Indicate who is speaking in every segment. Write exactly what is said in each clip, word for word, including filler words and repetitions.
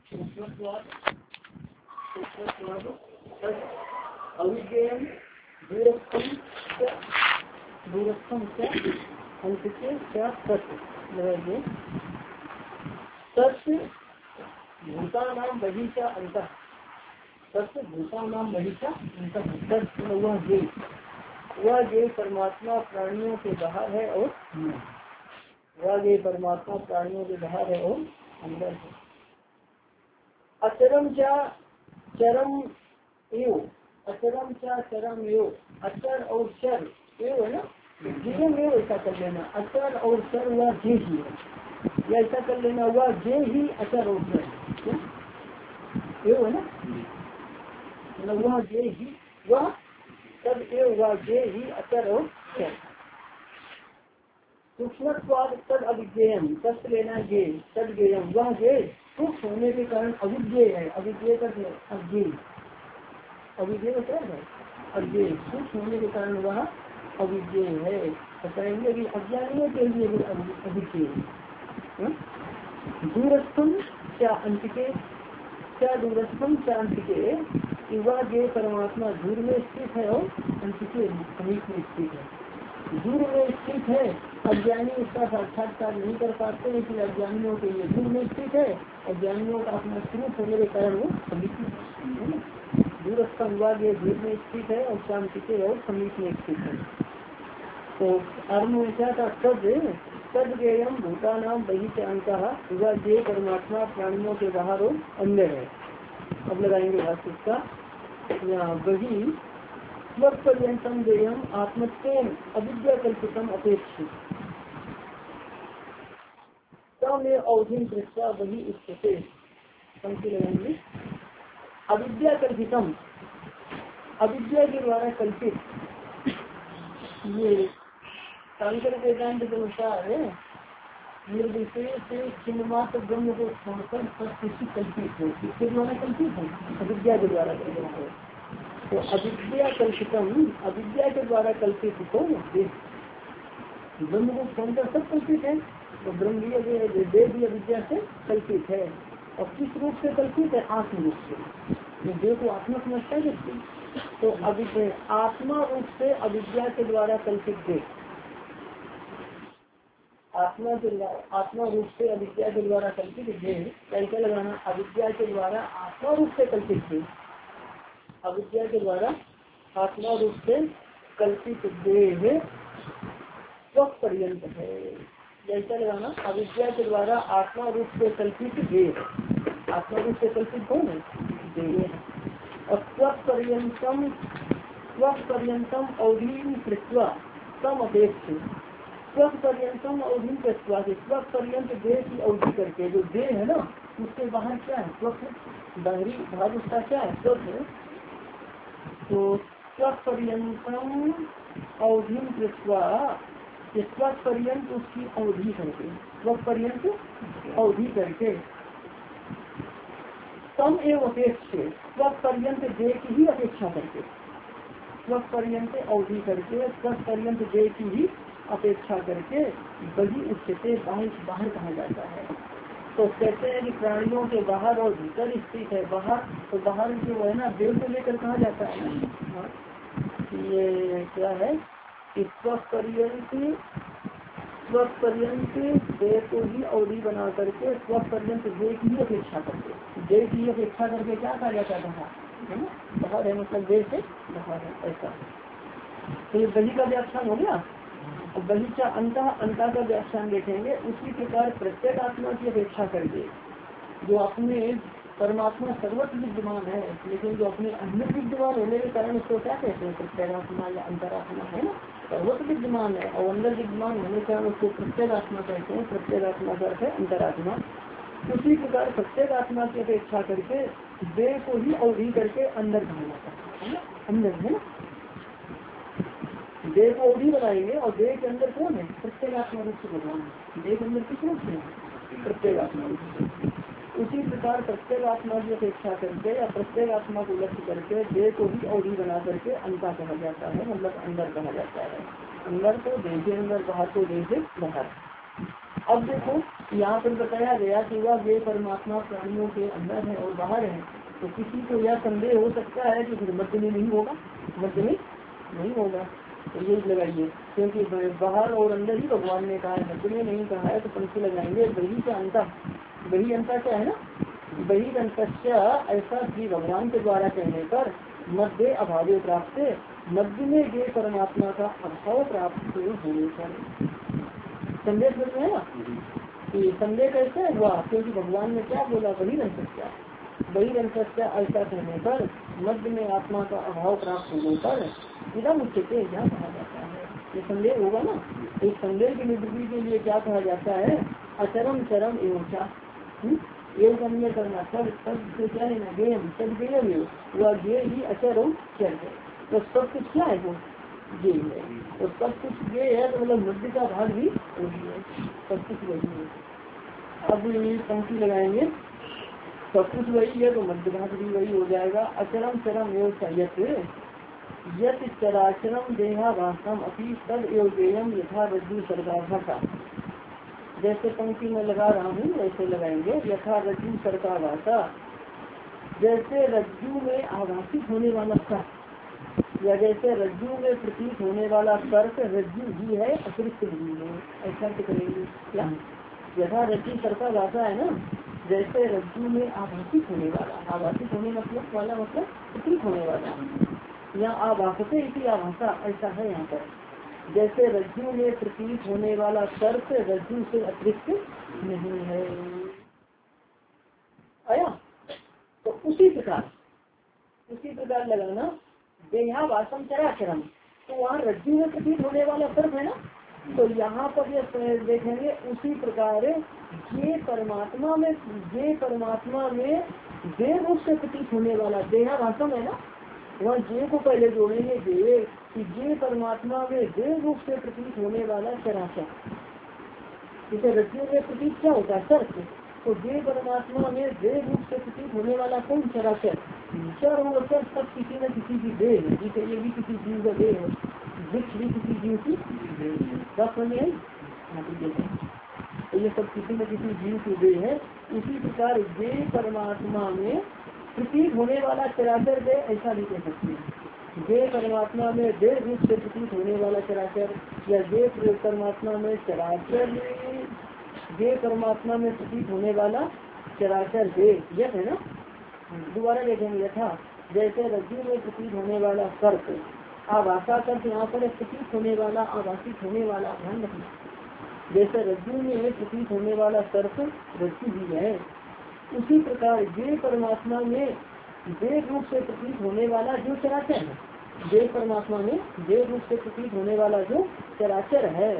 Speaker 1: अविज्ञेयं दूरस्थम च दूरस्थम च अंतके च सत्य सत्य भूतानाम बहि च अंतः सत्य भूतानाम बहि च अंतः सत्य वह जे वह जे परमात्मा प्राणियों के बाहर है और वह जे परमात्मा प्राणियों के बाहर है और अंदर है। अचरम चा चरम एव अचरम चा चरम एव अचर और चर एव है ना, जीवन में ऐसा कर लेना। अचर और चर वह जे ही है, या ऐसा कर लेना वह जे ही अचर और चर एव है ना, मतलब वह जे ही वह तब एव वह जे ही अचर और चर। सूक्ष्मत्वाद तद अविज्ञेयम तस्त लेना जे तद ज्ञेयम वह जे सूक्ष्म होने के कारण अविज्ञेय है। अविज्ञेय का अज्ञेय अविज्ञेय का क्या है? अज्ञेय। सूक्ष्म होने के कारण वह अविज्ञेय है। तो कहेंगे कि अज्ञानियों के लिए भी अविज्ञेय। दूरस्थम क्या अंतिके क्या दूरस्थम क्या अंतिके वह जे परमात्मा दूर में स्थित है और अंतिके समीप में स्थित है। दूर में स्थित है, अज्ञानी उसका साक्षात्कार नहीं कर पाते, लेकिन अज्ञानियों के लिए दूर में स्थित है। अज्ञानियों का अपना स्वरूप होने के कारण वो समीप है। दूरस्थम हुआ ये दूर में स्थित है और शांति के और समीप में स्थित है। तो आरम्भ में क्या था? तद तद ज्ञेयम भूतानाम बहि से अंत हुआ जे परमात्मा प्राणियों के बाहर और अंदर है। अब लगाएंगे भाष्य का यहाँ बही पर्यंतम देयम आत्मत्वेन अविद्या कल्पितम अपेक्षित में अवधि दृष्टा वही स्थिति पंक्ति लगाएंगे। अविद्या कल्पितम अविद्या के द्वारा कल्पित ये सांकर वेदांत के अनुसार निर्विशेष चिन्हमात्र ब्रह्म को छोड़कर सब कुछ कल्पित है। किसके द्वारा कल्पित है? अविद्या के द्वारा कल्पित है। तो अविद्या कल्पितम अविद्या के द्वारा कल्पित तो ब्रह्म को छोड़कर सब कल्पित है। तो ब्रह्म देव भी अविद्या से कल्पित है। और किस रूप से कल्पित है? आत्म रूप से। देव को आत्मा समझता है व्यक्ति, तो अविद्या आत्मा रूप से अविद्या के द्वारा कल्पित देव आत्मा के आत्मा रूप से अविद्या के द्वारा कल्पित देव कैसे लगाना? अविद्या के द्वारा आत्मा रूप से कल्पित देव अविद्या के द्वारा आत्मा रूप से कल्पित देह स्वक पर्यंत है। जैसा लगाना अविद्या के द्वारा आत्मा रूप से कल्पित देह आत्मा रूप से कल्पित कौन है? देह। और स्वक पर्यंतम स्वक पर्यंतम अवधि कृत्वा तम अपेक्षित स्वक पर्यंतम अवधि कृत्वा स्वक पर्यंत देह की अवधि करके जो देह है ना उसके बाहर क्या है? स्वक बाहरी भाग उसका क्या है? स्वक है। तो स्वक पर्यंतम अवधि कृत्वा स्वक पर्यंत उसकी अवधि करके स्वक पर्यंत अवधि करके तम एवं अपेक्षित स्वक पर्यंत देह की ही अपेक्षा करके स्वक पर्यंत अवधि करके स्वक पर्यंत देह की ही अपेक्षा करके बही उससे बाहर बाहर कहा जाता है। तो कहते हैं कि प्राणियों के बाहर और भीतर स्थित है। बाहर तो बाहर जो है ना देव को लेकर कहा जाता है ना। ये क्या है कि स्वक पर्यंत स्वक पर्यंत देह को ही अवधि बना करके स्वक पर्यंत देह की ही अपेक्षा करके देह की अपेक्षा करके क्या कहा जाता है? बाहर है ना, बाहर है मतलब देह से बाहर है ऐसा। तो ये बही का व्याख्यान हो गया। और बही का अंत अंता का व्याख्यान देखेंगे। उसी प्रकार प्रत्येक आत्मा की अपेक्षा करके जो अपने परमात्मा सर्वत्र विद्यमान है, लेकिन जो अपने अन्य विद्यमान होने के कारण उसको क्या कहते हैं? प्रत्येगात्मा या अंतरात्मा है ना, सर्वत्र विद्यमान है और अंदर विद्यमान होने के कारण उसको प्रत्येगात्मा कहते हैं। प्रत्येगात्मा का अर्थ है अंतरात्मा। उसी प्रकार प्रत्येक आत्मा की अपेक्षा करके देह को ही अवधि करके अंदर कहा जाता है ना, अंदर है ना। देह को अवधि बनाएंगे और देह के अंदर कौन है? प्रत्येक आत्मा रूप से भगवान है। देह के अंदर किस रूप से? प्रत्येक आत्मा रूप से। उसी प्रकार प्रत्येक आत्मा की अपेक्षा करके या प्रत्येक आत्मा को लक्ष्य करके देह को ही अवधि बना करके अंता कहा जाता है, मतलब अंदर कहा जाता है। अंदर को देह के अंदर, बाहर को देह से बाहर। अब देखो यहाँ पर बताया गया कि वह वे परमात्मा प्राणियों के अंदर है और बाहर है, तो किसी को यह संदेह हो सकता है कि फिर मध्य में नहीं होगा, मध्य में नहीं होगा, तो ये लगाइए, क्योंकि बाहर और अंदर ही भगवान ने कहा है, मध्य में नहीं कहा है, तो पंक्ति लगाएंगे बही का अंत, बही अंत क्या है ना, बही अंत ऐसा श्री भगवान के द्वारा कहने पर मध्य अभावे प्राप्त, मध्य में ये परमात्मा का अभाव प्राप्त होने पर संदेश में है ना कि संदेह कैसे हुआ, क्योंकि भगवान ने क्या बोला, वही रह सकता वही रह सकता ऐसा कहने पर मध्य में आत्मा का अभाव प्राप्त होने पर इधम उच्चते क्या कहा जाता है, ये संदेह होगा ना, इस संदेह की निवृत्ति के लिए क्या कहा जाता है, अचरम चरम एवं चा एवं अन्य करना, सब सब से क्या है ना गेम, सब गेम वह गे ही अचर और चर है, तो सब कुछ क्या है वो ये है, और सब कुछ ये है तो मतलब मध्य का भाग भी वही है, सब कुछ वही है। अब ये पंक्ति लगाएंगे, सब कुछ वही है तो मध्य भाग भी वही हो जाएगा। अचरम चरम एवं यत चराचरम देहाभासम अपनी तद एवं देयम यथा रज्जु सर्गाभाषा, जैसे पंक्ति में लगा रहा हूँ वैसे लगाएंगे, यथा रज्जु सर्गाभाषा, जैसे रज्जु में आभाषित होने वाला सर्प, या जैसे रज्जु में प्रतीत होने वाला सर्प रज्जु ही है अतिरिक्त नहीं है, ऐसा तो करेंगे क्या, यथा रज्जु सर्गाभाषा है ना, जैसे रज्जु में आभाषित होने वाला, आभाषित होने मतलब वाला मतलब प्रतीत होने वाला, यहाँ आभाषते इसी आभाषा ऐसा है यहाँ पर, जैसे रज्जु में प्रतीत होने वाला सर्प रज्जु से अतिरिक्त नहीं है, आया, तो उसी प्रकार उसी प्रकार लगाना देहावासम चराचरम, तो वहाँ रज्जु में प्रतीत होने वाला सर्प है ना, तो यहाँ पर ये देखेंगे उसी प्रकार ये परमात्मा में ये परमात्मा में देह रूप से प्रतीत होने वाला देहावासम है ना, वहाँ जे को पहले जोड़ेंगे दे कि जे परमात्मा में देह रूप से प्रतीत होने वाला चराचर, जैसे रज्जु में प्रतीत क्या होता है सर्प, तो जे परमात्मा में देह रूप से प्रतीत होने वाला कौन चराचर, चर और चर सब किसी न किसी की देह है, जिसे ये भी किसी जीव का देह है, वृक्ष भी किसी जीव की बात समझ आई, तो ये सब किसी न किसी जीव की देह है। इसी प्रकार जे परमात्मा में प्रतीत होने वाला चराचर दे ऐसा भी कह सकते हैं, जे परमात्मा में देह रूप से प्रतीत होने वाला चराचर, या जे परमात्मा में चराचर जे परमात्मा में प्रतीत होने वाला चराचर दे, यह है ना, दोबारा देखेंगे यथा जैसे रज्जु में प्रतीत होने वाला सर्प, आभाषा कर यहाँ पर प्रतीत होने वाला आभाषित होने वाला ध्यान रखना, जैसे रज्जु में प्रतीत होने वाला सर्प रज्जु भी है, उसी प्रकार जे परमात्मा में देह रूप से प्रतीत होने वाला जो चराचर है, जे परमात्मा में देह रूप से प्रतीत होने वाला जो चराचर है,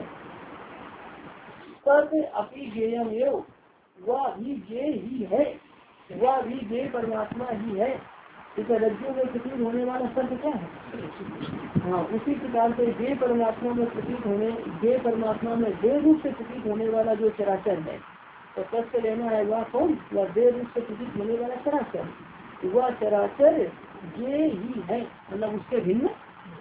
Speaker 1: तद अपनी ज्ञेयम एव, वह भी जे ही है, वह भी जे परमात्मा ही है, इसे रज्जु में प्रतीत होने वाला सर्प क्या है, हाँ उसी प्रकार से जे परमात्मा में प्रतीत होने जे परमात्मा में देह रूप से प्रतीत होने वाला जो चराचर है, तो तद से लेना है वह कौन, वह देह रूप से प्रतीत होने वाला चराचर, वह चराचर ये ही है, मतलब उसके भिन्न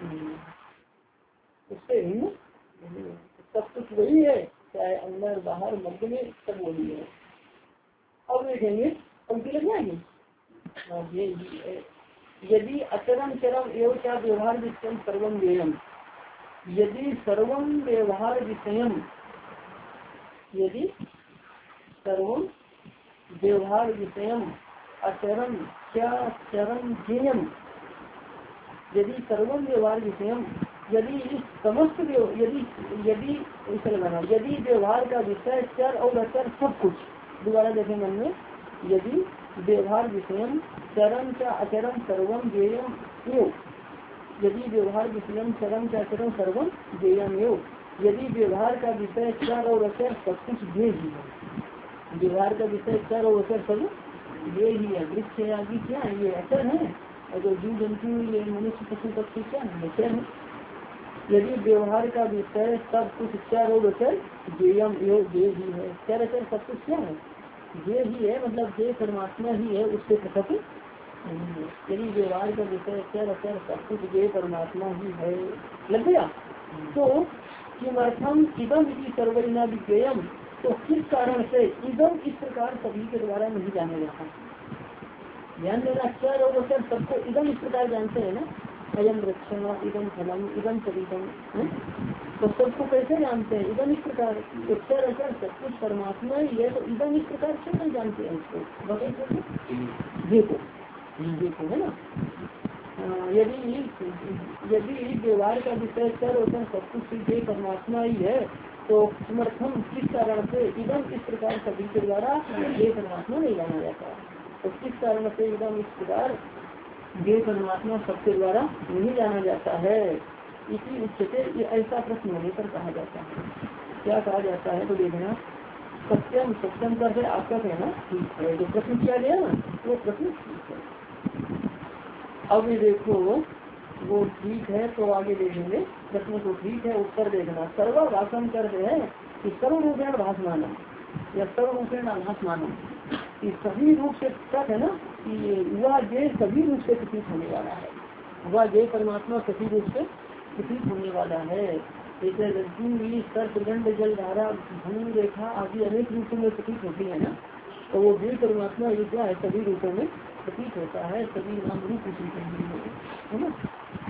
Speaker 1: उसके भिन्न सब कुछ वही है, चाहे अंदर बाहर मध्य में सब वही है। अब देखेंगे पंक्ति लग जाएगी, यदि अचरम चरम एवं क्या व्यवहार विषय सर्वम व्ययम, यदि सर्वम व्यवहार विषयम यदि सर्वम व्यवहार विषयम अचरम क्या चरम ज्ञेयम, यदि सर्वम व्यवहार विषयम, यदि इस समस्त यदि यदि इसे लगाना यदि व्यवहार का विषय चर और अचर सब कुछ, दोबारा देखेंगे हमने, यदि व्यवहार विषयम चरम का अचरम सर्वम ज्ञेयम एव, यदि व्यवहार विषयम चरम का अचरम सर्वम ज्ञेयम एव, यदि व्यवहार का विषय चर और अचर सब कुछ ये ही है, व्यवहार का विषय चर और अचर सब ये ही है, वृक्ष आदि क्या है ये अचर है, और जो जीव जंतु ये मनुष्य पशु पक्षी क्या है अचर है, यदि व्यवहार का विषय सब कुछ चर और अचर ज्ञेयम एव ये ही है, चर अचर सब कुछ क्या है ये ही है, मतलब ये परमात्मा ही है, उससे पृथक नहीं है, यदि व्यवहार का विषय चर अचर सब कुछ ये परमात्मा ही है, लग गया। तो किमर्थम इदम इति सर्वजना विज्ञेयम, तो किस कारण से इदम इस प्रकार सभी के द्वारा नहीं जाना जाता। ध्यान देना, चर और वचन सबको इदम इस प्रकार जानते हैं ना, अयम वृक्षण, इदम फलम, इदम सविदम, तो सबको कैसे जानते हैं? इदम इस प्रकार। तो चर अचर सब कुछ परमात्मा ही है, तो इदम इस प्रकार से नहीं जानते हैं उसको। देखो देखो है ना, यदि यदि व्यवहार का विषय चर वचन सब कुछ ये परमात्मा ही है, तो समर्थन किस कारण से इदम इस प्रकार सभी के द्वारा ये परमात्मा नहीं जाना जाता। तो किस कारण से इदम इस प्रकार ये परमात्मा सबके द्वारा नहीं जाना जाता है, इसी उच्चते ये ऐसा प्रश्न होने पर कहा जाता है। क्या कहा जाता है तो देखना, सत्यम सत्यम करके आपका कहना ठीक है, जो प्रश्न किया गया ना वो प्रश्न ठीक है। अब ये देखो वो ठीक है, तो आगे देखेंगे प्रश्न तो ठीक है, उत्तर देखना। सर्व भाषण करते हैं कि सर्वरूपेण भाषमानम या सर्वरूपेण आभासमानम, कि सभी रूप से तक है ना कि वह जय सभी रूप से प्रतीत होने वाला है, वह जय परमात्मा सभी रूप से प्रतीत होने वाला है। जैसे सर्पदंड जल धारा धनु रेखा आदि अनेक रूपों में प्रतीत होती है ना, तो वो जय परमात्मा ये क्या है सभी रूपों में प्रतीत होता है, सभी नाम रूप उसी के लिए है ना,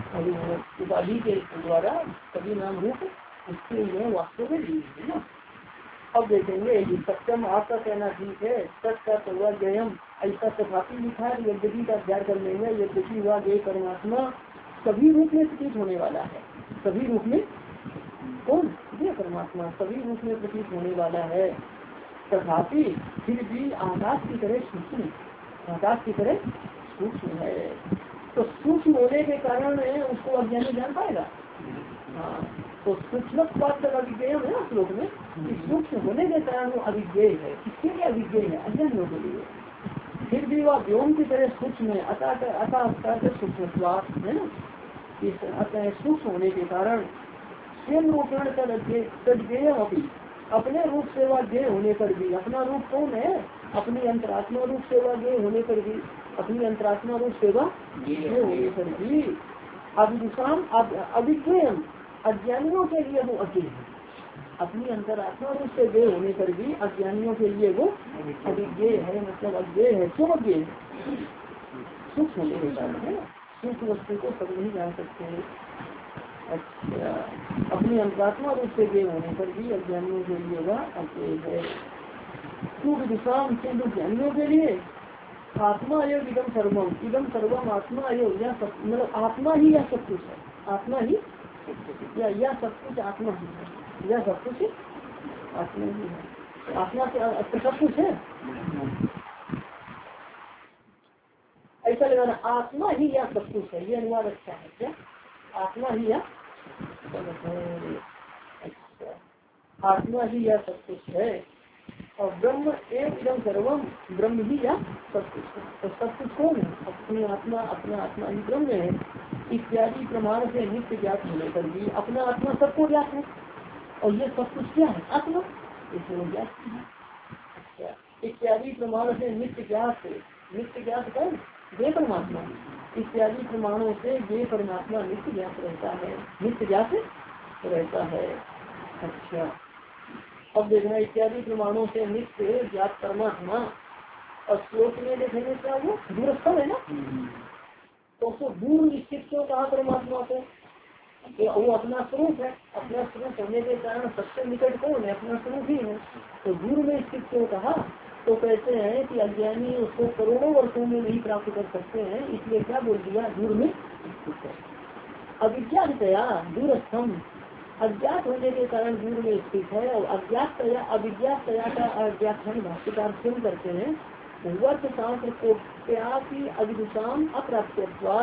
Speaker 1: उपाधि के द्वारा सभी नाम रूप उसके लिए वास्तव में लिए है ना। अब देखेंगे कि सत्यम आपका कहना ठीक है, सच का तो वह जयम ऐसा तथापि लिखा है, यद्यपि का अध्ययन कर लेंगे, यद्यपि वह जय परमात्मा सभी रूप में प्रतीत होने वाला है। सभी रूप में कौन? जय परमात्मा सभी रूप में प्रतीत होने वाला है, तथापि फिर भी आकाश की तरह सूक्ष्म, आकाश की तरह सूक्ष्म है। तो सूक्ष्म होने के कारण उसको अज्ञानी जान पाएगा। हाँ, तो सूक्ष्म अविज्ञेय है ना श्लोक में, सूक्ष्म होने के कारण वो अविज्ञेय है। किसके लिए अविज्ञेय है? अज्ञानियों के लिए। फिर भी वह व्योम की तरह सूक्ष्म है, अतः अतः सूक्ष्म है ना, अतः सूक्ष्म होने के कारण स्वयं रूपेण तज्ञेय अभी, अपने रूप से वह ज्ञेय होने पर भी, अपना रूप कौन है? अपनी अंतरात्मा रूप से वह ज्ञेय होने पर भी, अपनी अंतरात्मा रूप से वह ज्ञेय होने पर भी अविदुषाम अविज्ञेयम, अज्ञानियों के लिए वो अज्ञेय है। अपनी अंतरात्मा रूप से ज्ञेय होने पर भी अज्ञानियों के लिए वो अविज्ञेय है, मतलब अज्ञेय है। क्यों अज्ञेय है? सूक्ष्म होने के कारण है, सूक्ष्म वस्तु को सब नहीं जान सकते हैं। अच्छा, अपनी अंतरात्मा रूप से ज्ञेय होने पर भी अज्ञानियों के लिए वह अज्ञेय है। क्यों विदुषाम, क्यों ज्ञानियों के लिए आत्मा अयोग इदम सर्वम, इदम सर्वम आत्मा अयोग, या सब मतलब आत्मा ही या सब कुछ है, आत्मा ही या या सब कुछ आत्मा ही है, या सब कुछ आत्मा ही है। आत्मा से सब कुछ है ऐसा लगाना, आत्मा ही या सब कुछ है, ये अनुवाद अच्छा है क्या? आत्मा ही या अच्छा, आत्मा ही या सब कुछ है, और ब्रह्म एक इदम सर्वम, ब्रह्म ही या सब कुछ है। तो सब कुछ कौन है? अपनी आत्मा, अपना आत्मा ही ब्रह्म है। इत्यादि प्रमाण से नित्य ज्ञात होने पर भी अपना आत्मा सबको ज्ञात है, और ये सब कुछ क्या है? आत्मा, इसमें ज्ञात है। अच्छा, इत्यादि प्रमाण से नित्य ज्ञात, नित्य ज्ञात कौन? ये परमात्मा। इत्यादि प्रमाणों से ये परमात्मा नित्य ज्ञात रहता है, नित्य ज्ञात रहता है। अच्छा, अब देखना इत्यादि प्रमाणों से नित्य ज्ञात परमात्मा, और श्लोक में देखेंगे क्या वो दूरस्थ है ना, तो उसको दूर निश्चित क्यों कहा परमात्मा को? वो अपना स्वरूप है, अपना स्वरूप होने के कारण सबसे निकट कौन है? अपना स्वरूप ही है। तो दूर में स्थित क्यों कहा? तो कहते हैं कि अज्ञानी उसको करोड़ों वर्षों में नहीं प्राप्त कर सकते हैं, इसलिए क्या बोल दिया? दूर में स्थित है। अविज्ञातया दूरस्थम, अज्ञात होने के कारण दूर में स्थित है, और अज्ञात अविज्ञातया का व्याख्यान भाष्यकार स्वयं करते हैं, वर्ष शास्त्र को अविदुषाम अप्राप्त,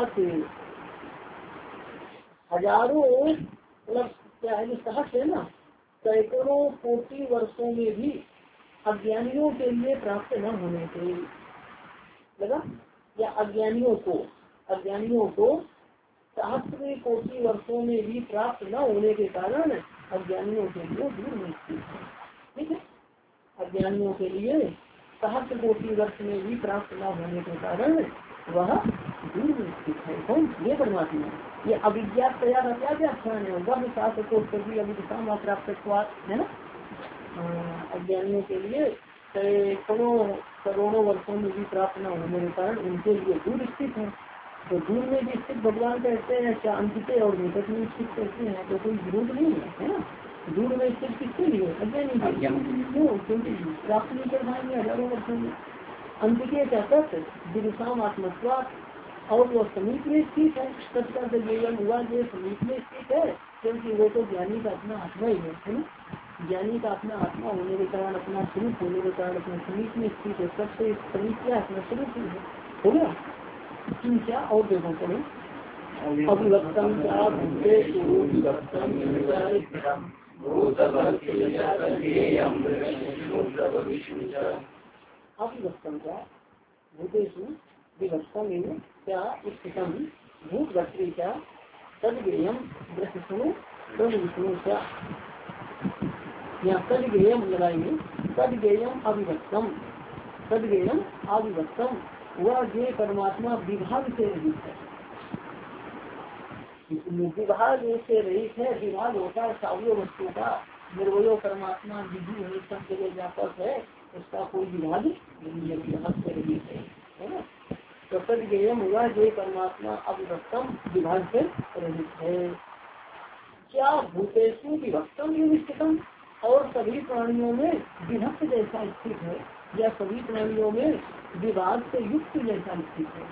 Speaker 1: हजारों मतलब क्या है, सहस्र है ना, सैकड़ों कोटि वर्षों में भी अज्ञानियों के लिए प्राप्त न होने से लगा, या अज्ञानियों को अज्ञानियों को सहस्र कोटि वर्षों में भी प्राप्त न होने के कारण अज्ञानियों के लिए दूर में स्थित है। ठीक है, अज्ञानियों के लिए सहस्र कोटि वर्ष में भी प्राप्त न होने के कारण वह दूर में स्थित है। कौन? ये परमात्मा। ये अविज्ञात तैयार क्या व्याख्यान है? वह शास्त्र को सभी अविदिशाम प्राप्त है ना, अज्ञानियों के लिए सैकड़ों करोड़ों वर्षों में भी प्राप्त न होने के कारण उनके लिए दूर स्थित है। तो दूर में भी स्थित भगवान कहते हैं, क्या अंतिके और निकट में स्थित कहते हैं, तो कोई विरोध नहीं है, है ना। दूर में स्थित किसके लिए? अज्ञानी। क्यों? क्योंकि प्राप्त नहीं कर पाएंगे हजारों वर्षों में। अंतिके क्या तत् दिशाम आत्मस्वाद, और वो समीप में स्थित है। तत्का जयम हुआ जो समीप में स्थित है, क्योंकि वो तो ज्ञानी का अपना आत्मा ही है ना। ज्ञानी का अपना आत्मा होने के कारण, अपना स्वरूप होने के कारण अपने समीप में स्थित है। सबसे समीप क्या अपना स्वरूप ही है। हो गया किन क्या और देखो चलो अभिव्यक्तम क्या अभिव्यक्तम क्या भूतेषु विभक्तम क्या स्थितम भूत भक्ति क्या तद्गेयम दृष्टि तद विष्णु क्या। यहाँ तद्गेयम लगाएंगे। तद्गेयम अभिव्यक्तम, तद्गेयम अभिव्यक्तम, वह जे परमात्मा विभाग से रहित है। विभाग से रहित है। विभाग होता है सावय वस्तु का। निर्वयो परमात्मा विधि है, सब जगह व्यापक है, उसका कोई विभाग नहीं है, विभाग से रहित है, है ना। तो तद्गेयम हुआ जे परमात्मा अविभक्तम, विभाग से रहित है। क्या भूतेषु विभक्तम विस्थितम, और सभी प्राणियों में विभक्त जैसा स्थित है, या सभी प्राणियों में विभाग से युक्त जैसा स्थित है,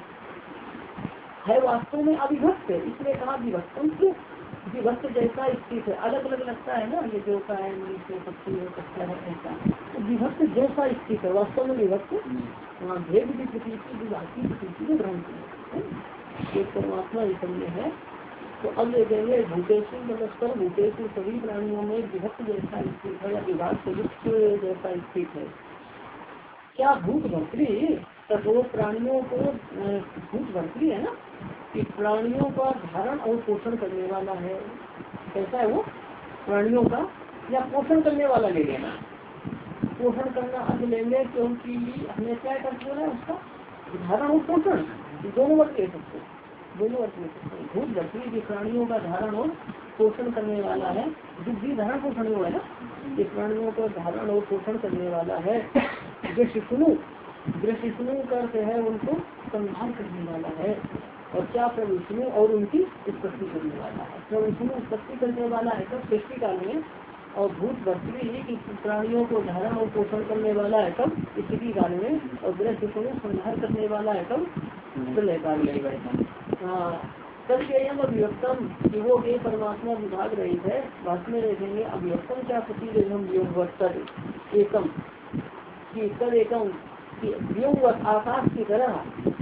Speaker 1: है वास्तव में अविभक्त है। इसलिए कहा विभक्तम से विभक्त जैसा स्थित है। अलग अलग लगता है ना, ये जो होता है मनुष्य पक्षी हो सकता है ऐसा, तो विभक्त जैसा स्थित है, वास्तव में विभक्त वहाँ भेद की प्रतीति विभाग की प्रतीति में ग्रहण किया एक परमात्मा इस में है। तो अब ले देंगे भूतेषु नमस्कार भूतेषु, सभी प्राणियों में विभक्त जैसा स्थित है या विभाग से युक्त जैसा स्थित है। क्या भूत भर्तृ, तो प्राणियों को भूत भर्तृ है ना, कि प्राणियों का धारण और पोषण करने वाला है। कैसा है वो? प्राणियों का या पोषण करने वाला ले लेना। पोषण करना अर्थ लेंगे, क्योंकि हमने क्या अर्थ बोला है उसका, धारण और पोषण दोनों वर्ग ले सकते हैं, दोनों अर्थ ले सकते हैं। भूत भर्तृ की प्राणियों का धारण और पोषण करने वाला है। बुद्धि धारण पोषण हुआ है ना, ये प्राणियों का धारण और पोषण करने वाला है। दृष्टिष्णु, दृष्टिष्णु करते है उनको संहार करने वाला है। और क्या प्रविष्णु, और उनकी उत्पत्ति करने वाला है। प्रविष्णु उत्पत्ति करने वाला है कब? सृष्टि काल में। और भूत भर्तृ की प्राणियों को धारण और पोषण करने वाला है कब? स्थिति काल में। और दृष्टिष्णु संहार करने वाला है कब? प्रलय काल में। हाँ, तद्गेयम अभिव्यक्तम, कि वो ये परमात्मा विभाग रही है। बाद में देखेंगे अभिव्यक्तम क्या प्रतिदेशम व्योमवत एकम, कि तद एकम व्योमवत आकाश की तरह,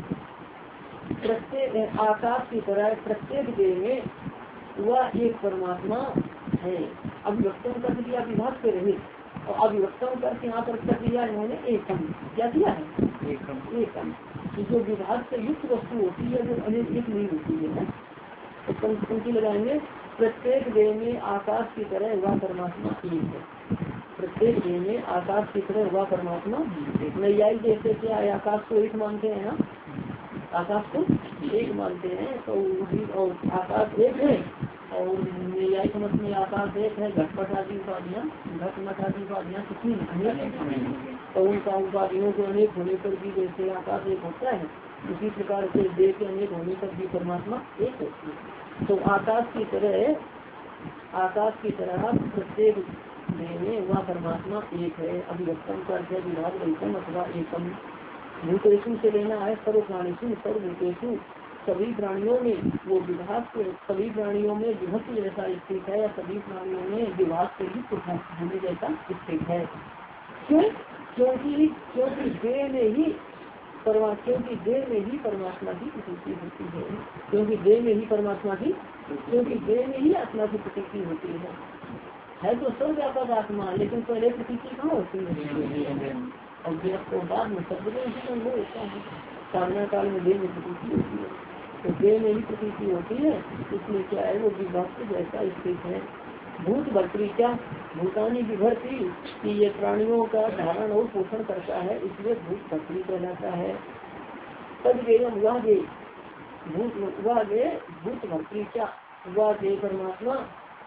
Speaker 1: प्रत्येक आकाश की तरह प्रत्येक देह में वह एक परमात्मा है। अभिव्यक्तम कर दिया विभाग से रहित, और अभिव्यक्तम करके यहाँ पर कर दिया इन्होंने एकम। क्या दिया है? एकम। एकम जो विभाग से युक्त वस्तु होती है वो अनेक एक नहीं होती है। तो पंक्ति लगाएंगे, प्रत्येक देह में आकाश की तरह वह परमात्मा एक है। प्रत्येक देह में आकाश की तरह वह परमात्मा नैयायिक जैसे क्या है, आकाश को एक मानते हैं ना, आकाश को एक मानते हैं। तो और आकाश एक है, और नैयायिक मत में आकाश एक है। घटपट आदि उपाधियाँ, घट मठ आदि उपाधियाँ कितनी अनेक, तो उनका उपाधियों के अनेक होने पर भी जैसे आकाश एक होता है, उसी प्रकार से देह के अनेक होने पर भी परमात्मा एक होती है। तो आकाश की तरह, आकाश की तरह प्रत्येक देह में वह परमात्मा एक है। अभिव्यक्तम का अर्थ है विभाग रहितम अथवा एकम। भूतेषु से लेना है सर्व प्राणीषु, सर्वभूतेषु सभी प्राणियों में वो विभाग से, सभी प्राणियों में विभक्त जैसा स्थित है, या सभी प्राणियों में विभाग से युक्त होने जैसा स्थित है। क्यों? क्योंकि क्योंकि देह में ही परमात्मा, क्योंकि देह में ही परमात्मा की प्रतीति होती है। क्योंकि देह में ही परमात्मा की, क्योंकि देह में ही आत्मा की प्रतीति होती है। है तो सब व्यापक आत्मा, लेकिन पहले प्रतीति कहाँ होती है? और तो बाद में शब्द में वो होता है। साधना काल में देह में प्रतीति होती है, तो देह में ही प्रतीति होती है। इसलिए क्या है, वो विभक्त जैसा स्थित है। भूत भर्तृ क्या भूतानी विभर्ती, कि ये प्राणियों का धारण और पोषण करता है, इसलिए भूत भर्तृ कहलाता है। तद गेयम वह गे भूत वह गे भूत भर्तृ क्या वह गे परमात्मा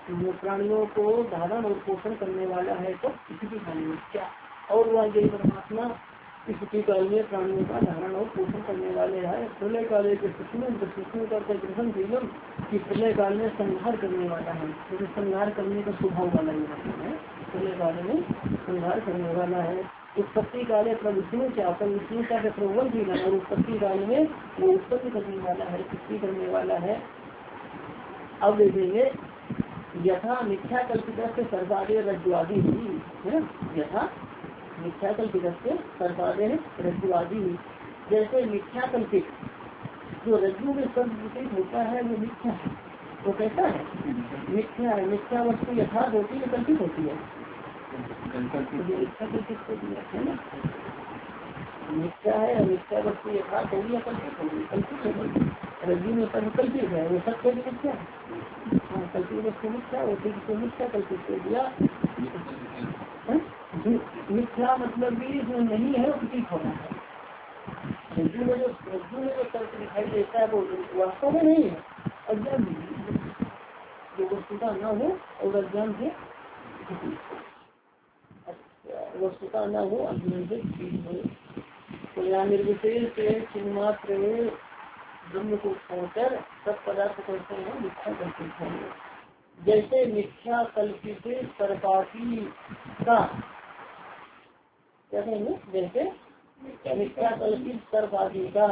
Speaker 1: प्राणियों को धारण और पोषण करने वाला है तो स्थिति काल में क्या, और वह यही परमात्मा स्थिति काल में प्राणियों का धारण और पोषण करने वाले है। प्रलय काल एक ग्रहण जीवन की प्रलय काल में संहार करने वाला है, तो संहार करने का स्वभाव वाला ही है। प्रलय काल में संहार करने वाला है। उत्पत्ति काल है प्रविष्णु क्या, प्रविष्णु का प्रबल जीवन, और उत्पत्ति काल में वो उत्पत्ति करने वाला है, सृष्टि करने वाला है। अब देखेंगे यथा मिथ्या कल्पित से सर्वादे रज्जुआदि ही है, यथा मिथ्या कल्पित से सर्वादे रज्जुआदि ही, जैसे मिथ्या कल्पित जो रज्जु में सब विशेष होता है वो मिथ्या है। वो कैसा है? मिथ्या है। मिथ्या वस्तु यथार्थ होती है, कल्पित होती है, मिथ्या कल्पित होती है ना। मिथ्या है, मिथ्या वस्तु यथार्थ होगी या कल्पित होगी? कल्पित होगी। रज्जु में पर कल्पित है, वो सत्य भी मिथ्या है। हाँ, कल्पित वस्तु मिथ्या होती है, तो मिथ्या कल्पित कर दिया। मिथ्या मतलब भी जो नहीं है वो प्रतीत हो रहा है। रज्जु में जो रज्जु में जो तर्क दिखाई देता है वो वास्तव में नहीं है, अज्ञान जो वस्तुता न हो और अज्ञान से वस्तुता न हो, अज्ञान से हो। तो यहाँ निर्विशेष चिन्मात्र ब्रह्म को छोड़कर सब पदार्थ करते हैं मिथ्या कल्पित है। जैसे मिथ्या कल्पित सर्पाती का क्या कहेंगे, जैसे मिथ्या कल्पित सर्पादी का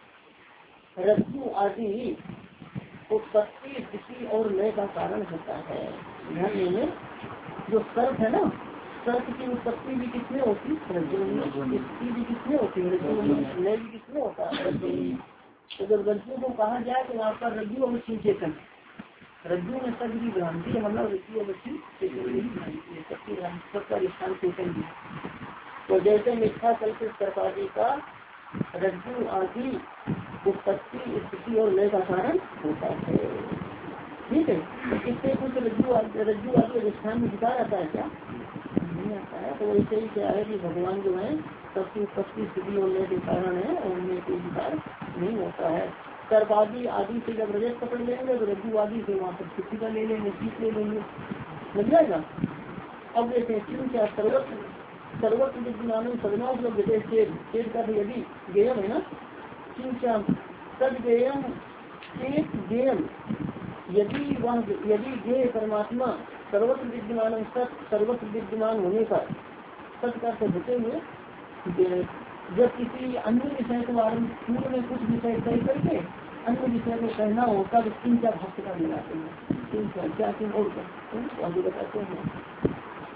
Speaker 1: रज्जु आदि उत्पत्ति स्थिति और लय का कारण होता है। ध्यान में जो सर्प है ना, सर्प की उत्पत्ति भी किसमें होती है? रज्जु में। स्थिति भी किसमें होती है? रज्जु में। लय भी किसमें होता है? रज्जु में। तो जब रज्जु को कहा जाए तो वहाँ पर रज्जु अवश्य चेतन, रज्जु में सब की भ्रांति है, मतलब रज्जु अवश्य चेतन की भ्रांति है, सबकी भ्रांति सबका स्थान चेतन भी। तो जैसे मिथ्या कल्पित सर्पादी का रज्जु आदि उत्पत्ति स्थिति और लय का कारण होता है। ठीक है, तो इससे कुछ रज्जु रज्जु आदि अधिष्ठान में विकार आता है क्या? नहीं आता है। तो वैसे ही क्या है कि भगवान जो है सबकी उत्पत्ति स्थिति और लय के कारण है और उनमें कोई विकार नहीं होता है। सर्पादी आदि से जब रजत पकड़ लेंगे तो रज्जु आदि से वहाँ पर स्थिति का ले लेंगे, सीख ले लेंगे, लग जाएगा। अब देखें क्यों क्या सर्वत्र सर्वत्र विद्यमान सदना उपलब्ध चेत का यदि गेयम है ना, क्यों क्या सद गेयम चेत गेयम, यदि वह यदि गेय परमात्मा सर्वत्र विद्यमान सत सर्वत्र विद्यमान होने पर सत का होते हुए जब किसी अन्य विषय को आरम्भ पूर्व में कुछ विषय तय करके अन्य विषय को कहना होता तो तीन चार भाष्य का मिलाते हैं, तीन चार क्या तीन और क्या बताते हैं।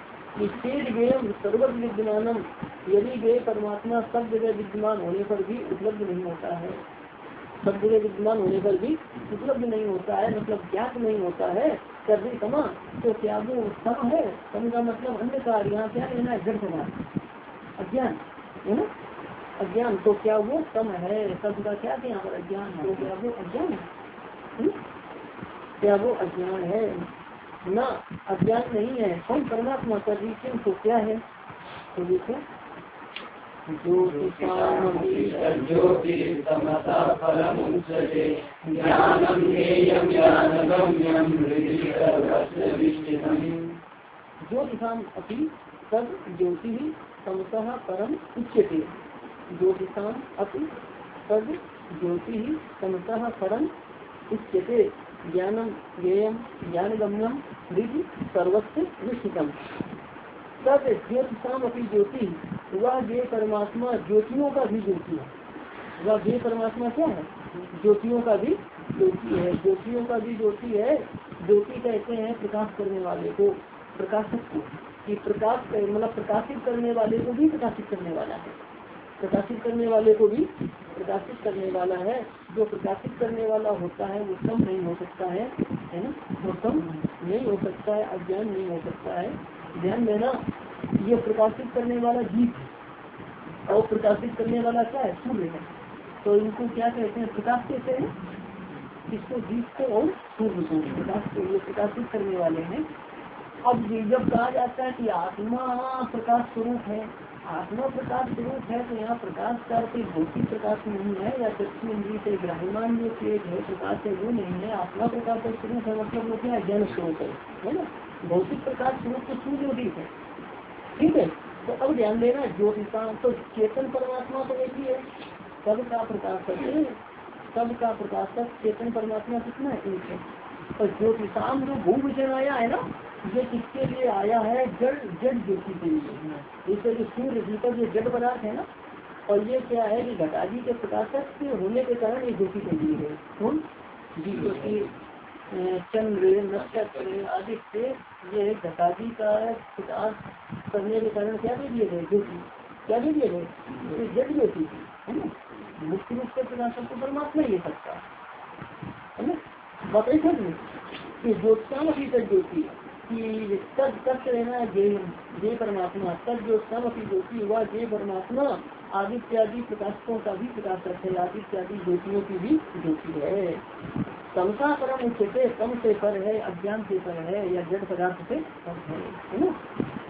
Speaker 1: गेयम सर्वत्र विद्यमानम, यदि गेय परमात्मा सब जगह विद्यमान होने पर भी उपलब्ध नहीं होता है, सब जगह विद्यमान होने पर भी उपलब्ध नहीं होता है, मतलब ज्ञात नहीं होता है। कर दी समा तो क्या वो सम है? सम का मतलब अन्य का, यहाँ क्या लेना है? जड़ पदार्थ अज्ञान है ना, अज्ञान। तो क्या वो सम है? सम का क्या यहाँ पर अज्ञान है, तो क्या वो अज्ञान है? क्या वो अज्ञान है? ना, अज्ञान नहीं है। कौन? परमात्मा कर रही तो क्या है? तो देखो ज्योतिषाम अपि तद ज्योति समतः परम उच्यते, ज्योतिषाम अपि तद ज्योति समतः परम उच्यते, ज्ञानम ज्ञेयम ज्ञानगम्यम हृदय सर्वस्व विष्ठितम। तद ज्योतिषाम अपनी ज्योति, वह ज्ञेय परमात्मा ज्योतियों का भी ज्योति है। वह ज्ञेय परमात्मा क्या है? ज्योतियों का भी ज्योति है, ज्योतियों का भी ज्योति है। ज्योति कहते हैं प्रकाश करने वाले को, प्रकाशक को, कि प्रकाश मतलब प्रकाशित करने वाले को भी प्रकाशित करने वाला है, प्रकाशित करने वाले को भी प्रकाशित करने वाला है। जो प्रकाशित करने वाला होता है वो कम नहीं हो सकता है, है ना, वो कम नहीं हो सकता है, अज्ञान नहीं हो सकता है। ध्यान देना, ये प्रकाशित करने वाला जीव है और प्रकाशित करने वाला क्या है? सूर्य है। तो इनको क्या कहते हैं? प्रकाश कहते हैं इसको, जीव को और सूर्य को प्रकाश को, ये प्रकाशित करने वाले हैं। अब जब कहा जाता है कि आत्मा प्रकाश स्वरूप है, आत्मा प्रकाश स्वरूप है तो यहाँ प्रकाश का कोई भौतिक प्रकाश नहीं है या चक्षु इंद्रिय से ग्राह्यमान जो तेज है प्रकाश है वो नहीं है। आत्मा प्रकाश का स्वरूप है मतलब वो क्या है, ज्ञान स्वरूप है, है ना। भौतिक प्रकाश स्वरूप तो सूर्योदय है, ठीक है। तो अब ध्यान देना ज्योतिषा तो चेतन परमात्मा तो एक ही है, सबका प्रकाशक सबका प्रकाशक चेतन परमात्मा कितना है, एक है। और ज्योतिषाम जो भू विजन आया है ना, ये किसके लिए आया है, जड़ जड़ ज्योति के लिए। जैसे जो सूर्य दीपक जो जड़ पदार्थ है ना, और ये क्या है कि घटाजी के प्रकाशक के होने के कारण ये ज्योति के लिए है। कौन जी, चंद्र नक्षत्र आदित्य ये घटाजी का प्रकाश करने के कारण क्या दे दिए गए, ज्योति क्या दे दिए गए, जड़ ज्योति है ना। मुख्य रूप से प्रकाशक को परमात्मा ये सकता है ना। बताइए कि ज्योतिषाम अभी तक ज्योति कि तद तत्व रहना जय जय परमात्मा, तद ज्योतिषाम अभी ज्योति हुआ जय परमात्मा आदित्यादि प्रकाशकों का भी प्रकाशक है, आदित्यादि ज्योतियों की भी ज्योति है। समसा परम उच्चते, कम से पर है, अज्ञान से पर है या जड़ पदार्थ से पर है, है ना।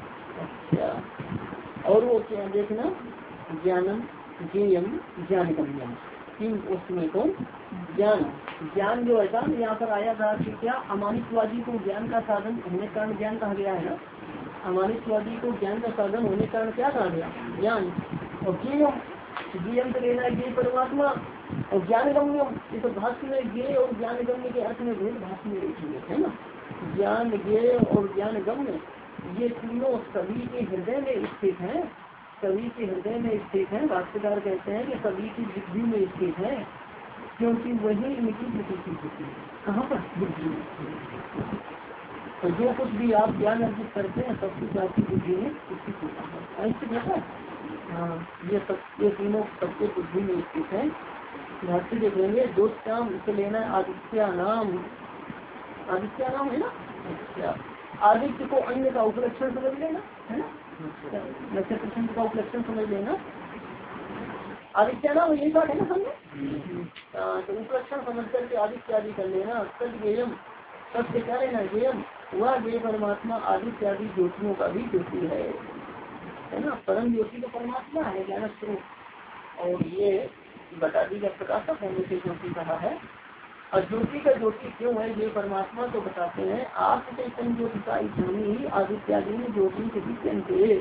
Speaker 1: अच्छा, और वो क्या देखना, ज्ञानम ज्ञेयम ज्ञान गम्यम, तीन उसमें कौन ज्ञान ज्ञान जो ऐसा यहाँ पर आया था कि क्या अमानितवादी को ज्ञान का साधन होने के कारण ज्ञान कहा गया है ना। अमानितवादी को ज्ञान का साधन होने के कारण क्या कहा गया, ज्ञान। और ज्ञेयम ज्ञेयम तो लेना है परमात्मा, और ज्ञान गम्यम इस भाष्य में ज्ञेय और ज्ञान गम्य के अर्थ में भेद भाष्य में लिखिए, है ना। ज्ञान ज्ञेय और ज्ञान गम्य ये तीनों सभी के हृदय में स्थित है, सभी के हृदय में स्थित है। भाष्यकार कहते हैं कि सभी की बुद्धि में स्थित है, क्योंकि वही इनकी प्रतीति होती है। कहाँ पर, बुद्धि में। तो जो कुछ भी आप ज्ञान अर्जित करते हैं सब कुछ आपकी बुद्धि में स्थित होता है, ऐसे कहता है। हाँ, ये सब ये तीनों सबके बुद्धि में स्थित है। भाष्य देखेंगे जो श्याम इसे लेना है आदित्य नाम, आदित्य नाम है ना। अच्छा, आदित्य को अन्य का उपलक्षण समझ लेना, है ना। नक्षत्र का उपलक्षण समझ लेना, आदित्य नाम यही बात है ना हमने। तो उपलक्षण समझ करके आदित्य आदि कर लेना। सद गेयम, सत्य क्या लेना, गेयम वह गे परमात्मा आदित्य आदि ज्योतियों का भी ज्योति है, है ना। परम ज्योति तो परमात्मा है ज्ञान स्वरूप, और ये घटादी का प्रकाशक होने से ज्योति कहा है। और ज्योति का ज्योति क्यों है ये परमात्मा, तो बताते हैं आप चैतन्य ज्योति का ध्वनि आदित्यादि में ज्योति के बीच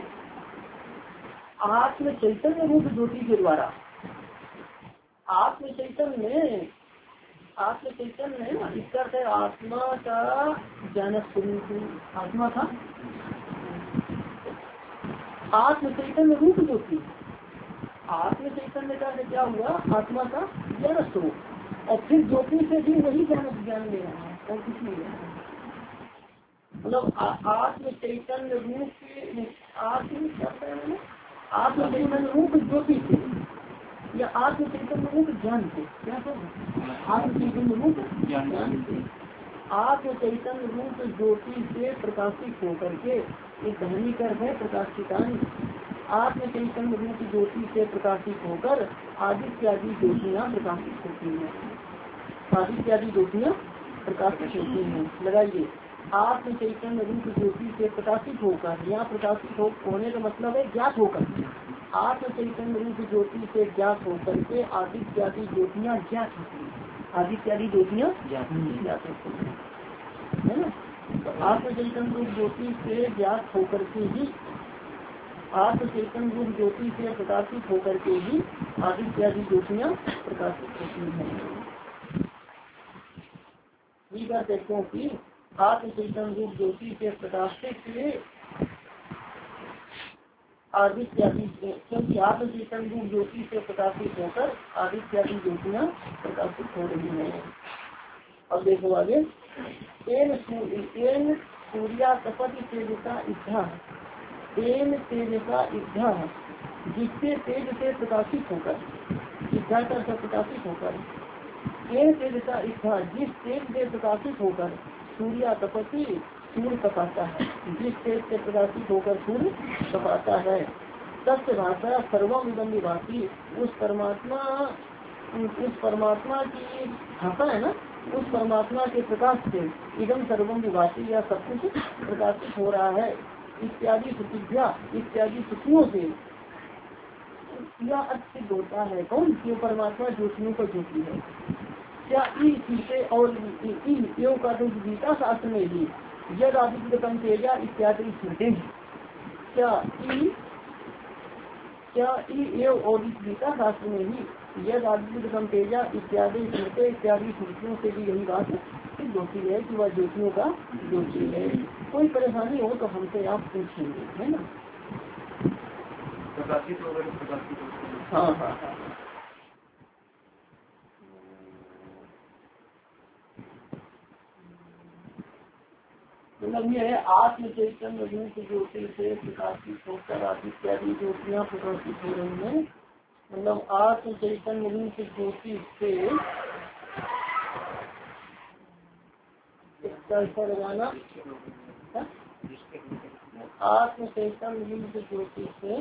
Speaker 1: आत्म चैतन्य रूप ज्योति के द्वारा, आत्म चैतन्य आत्म चैतन्य है ना, इसका अर्थ है आत्मा का ज्ञान स्वरूप, आत्मा का आत्म चैतन्य रूप ज्योति। आत्म चैतन्य का क्या हुआ, आत्मा का ज्ञान स्वरूप, और फिर ज्योति से भी वही ज्ञान ज्ञान ले रहा है और कुछ नहीं ले रहा है। मतलब आत्म चैतन्य रूप आत्म आत्म चैतन्य रूप ज्योति से या आत्म चैतन्य रूप ज्ञान से, क्या कहना, आत्म चैतन्य रूप ज्ञान से, आत्म चैतन्य रूप ज्योति से प्रकाशित होकर के, एक ध्वनि कर है प्रकाशितान, आत्म चैतन्य रूप ज्योति से प्रकाशित होकर आदित्यादि ज्योतियाँ प्रकाशित होती हैं, आदित्यादि ज्योतियाँ प्रकाशित होती हैं। लगाइए, आत्म चैतन्य रूप ज्योति से प्रकाशित होकर, यहाँ प्रकाशित हो, होने का मतलब है ज्ञात होकर, आत्म चैतन्य रूप ज्योति से ज्ञात होकर के आदित्यादि ज्योतियाँ ज्ञात होती हैं, आदित्यादि ज्योतियाँ ज्ञात होती हैं, है ना। तो आत्म चैतन्य रूप ज्योति से ज्ञात होकर के ही, आत्म चैतन्य रूप ज्योति से प्रकाशित होकर के ही आदित्यादि ज्योतियाँ प्रकाशित होती हैं। क्योंकि आत्म चैतन्य रूप ज्योति से प्रकाशित आदित्यादि, क्योंकि आत्म चैतन्य रूप ज्योति से प्रकाशित होकर आदित्यादि ज्योतियाँ प्रकाशित हो रही हैं। अब देखो आगे, एन सूर्या तपति तेजसा इच्छा, एन तेजसा इच्छा, जिससे तेज से प्रकाशित होकर, इच्छा से प्रकाशित होकर, एन तेजसा इच्छा, जिस तेज से प्रकाशित होकर सूर्या तपति, सूर्य तपाता है, जिस तेज से प्रकाशित होकर सूर्य तपाता है, सत्य भाषा सर्वम इदम विभाति, उस परमात्मा उस परमात्मा की भाषा है ना, उस परमात्मा के प्रकाश से इदम सर्वम विभाति या सब कुछ प्रकाशित हो रहा है, इत्यादि प्रतिज्ञा इत्यादि श्रुतियों से यह अर्थ सिद्ध होता है। कौन? क्यों परमात्मा ज्योतियों का ज्योति है। क्या ई से और योग का तो गीता शास्त्र में भी यद आदित्य कम तेजा इत्यादि स्मृति। क्या ई क्या ई एव और इस गीता शास्त्र में ही यद आदित्य कम तेजा इत्यादि स्मृति इत्यादि स्मृतियों से भी यही बात सिद्ध होती है कि वह ज्योतियों का ज्योति है। कोई परेशानी हो तो हमसे आप पूछेंगे, है ना। हाँ हाँ हाँ मतलब ये है आत्म चैतन्य रूप ज्योति से प्रकाशित होकर आदि इत्यादि ज्योतियाँ प्रकाशित हो रही हैं। मतलब आत्म चैतन्य रूप ज्योति से कैसा लगाना, आत्म चैतन्य रूप ज्योति से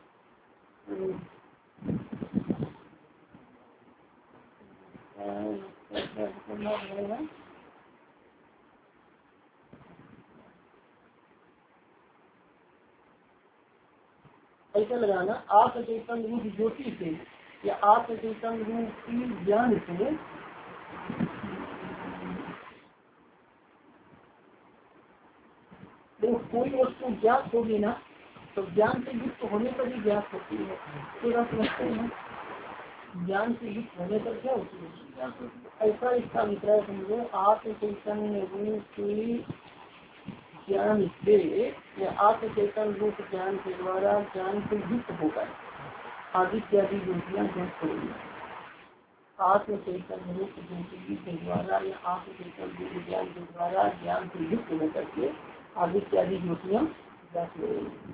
Speaker 1: ऐसा लगाना आत्म चैतन्य रूप ज्योति से या आत्म चैतन्य रूप ज्ञान से तो कोई वस्तु ज्ञात होगी ना, तो ज्ञान से युक्त होने पर ही ज्ञात होती है। पूरा समझते हैं, ज्ञान से युक्त होने पर क्या होती है, ऐसा इसका अभिप्राय समझो। आत्म चैतन्य रूप ज्ञान से या आत्म चैतन्य रूप ज्ञान के द्वारा ज्ञान से युक्त होकर आदित्यादि ज्योतियाँ ज्ञात करेंगी। आत्म चैतन्य रूप ज्योति के द्वारा या आत्म चैतन्य रूप ज्ञान के द्वारा ज्ञान से युक्त होकर के आदित्यादि ज्योतियाँ ज्ञात करेंगी।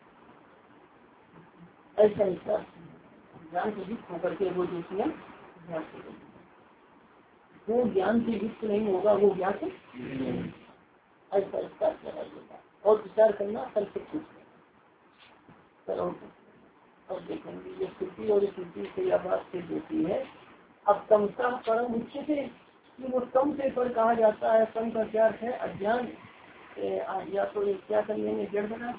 Speaker 1: ऐसा इसका ज्ञान से युक्त होकर के वो ज्योतियाँ ज्ञात करेंगी। वो ज्ञान से युक्त नहीं होगा वो ज्ञात ऐसा इसका लगाइएगा और विचार करना कल से चलो। और देखेंगे ये श्रुति और श्रुति से यह बात से देती है। अब कमता परम उच्च से कि वो कम से पर कहा जाता है। कम का क्या है? अज्ञान, या तो ये क्या कर लेंगे जड़ बना,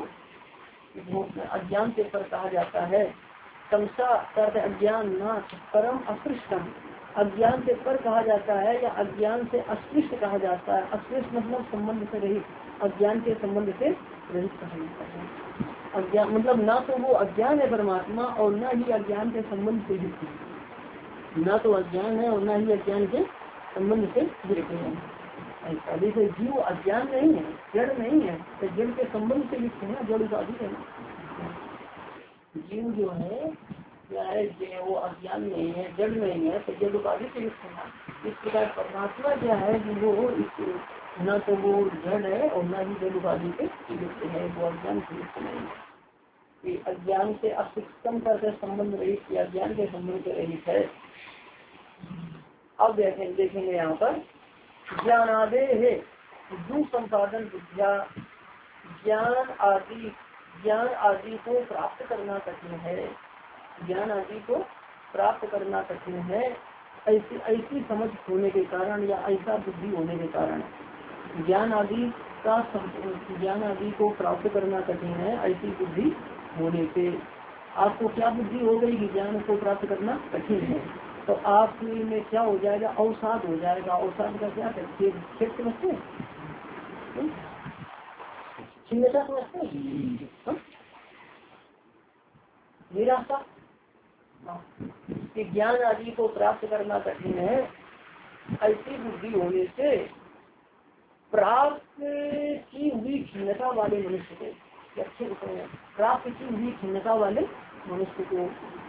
Speaker 1: अज्ञान से पर कहा जाता है। तमसा करते अज्ञान नाथ परम अस्पृष्टम, अज्ञान से पर कहा जाता है या अज्ञान से अस्पृष्ट कहा जाता है। अस्पृष्ट मतलब संबंध से रहित, अज्ञान के संबंध से रहित कहा जाता है। अज्ञान मतलब ना तो वो अज्ञान है परमात्मा और ना ही अज्ञान के संबंध से युक्त है। ना तो अज्ञान है और ना ही अज्ञान के संबंध से युक्त है। ऐसा जैसे जीव अज्ञान नहीं है, जड़ नहीं है, तो जड़ के संबंध से युक्त है ना, जड़ उपाधि है ना। जीव जो है क्या है, वो अज्ञान नहीं है, जड़ नहीं है, तो जड़ उपाधि से युक्त होना। इस प्रकार परमात्मा क्या है कि वो न तो वो जड़ है और न ही जड़ उपाधि से युक्त है, वो अज्ञान से युक्त नहीं है। अज्ञान से अस्तित्व करके संबंध रहित या अज्ञान के संबंध से रहित है। अब देखें देखेंगे यहाँ पर ज्ञान आदि है दू संपादन विद्या, ज्ञान आदि ज्ञान आदि को प्राप्त करना कठिन है। ज्ञान आदि को प्राप्त करना कठिन है ऐसी ऐसी समझ होने के कारण या ऐसा बुद्धि होने के कारण ज्ञान आदि का ज्ञान आदि को प्राप्त करना कठिन है। ऐसी बुद्धि होने से आपको क्या बुद्धि हो गई कि ज्ञान को प्राप्त करना कठिन है, तो आप में क्या हो जाएगा, अवसाद हो जाएगा। अवसाद का क्या है, खेत समझते हैं, चिन्हता समझते हैं, निराशा। ज्ञान आदि को प्राप्त करना कठिन है। ऐसी बुद्धि होने से प्राप्त की हुई खिन्नता वाले मनुष्य को, अच्छे प्राप्त की हुई खिन्नता वाले मनुष्य को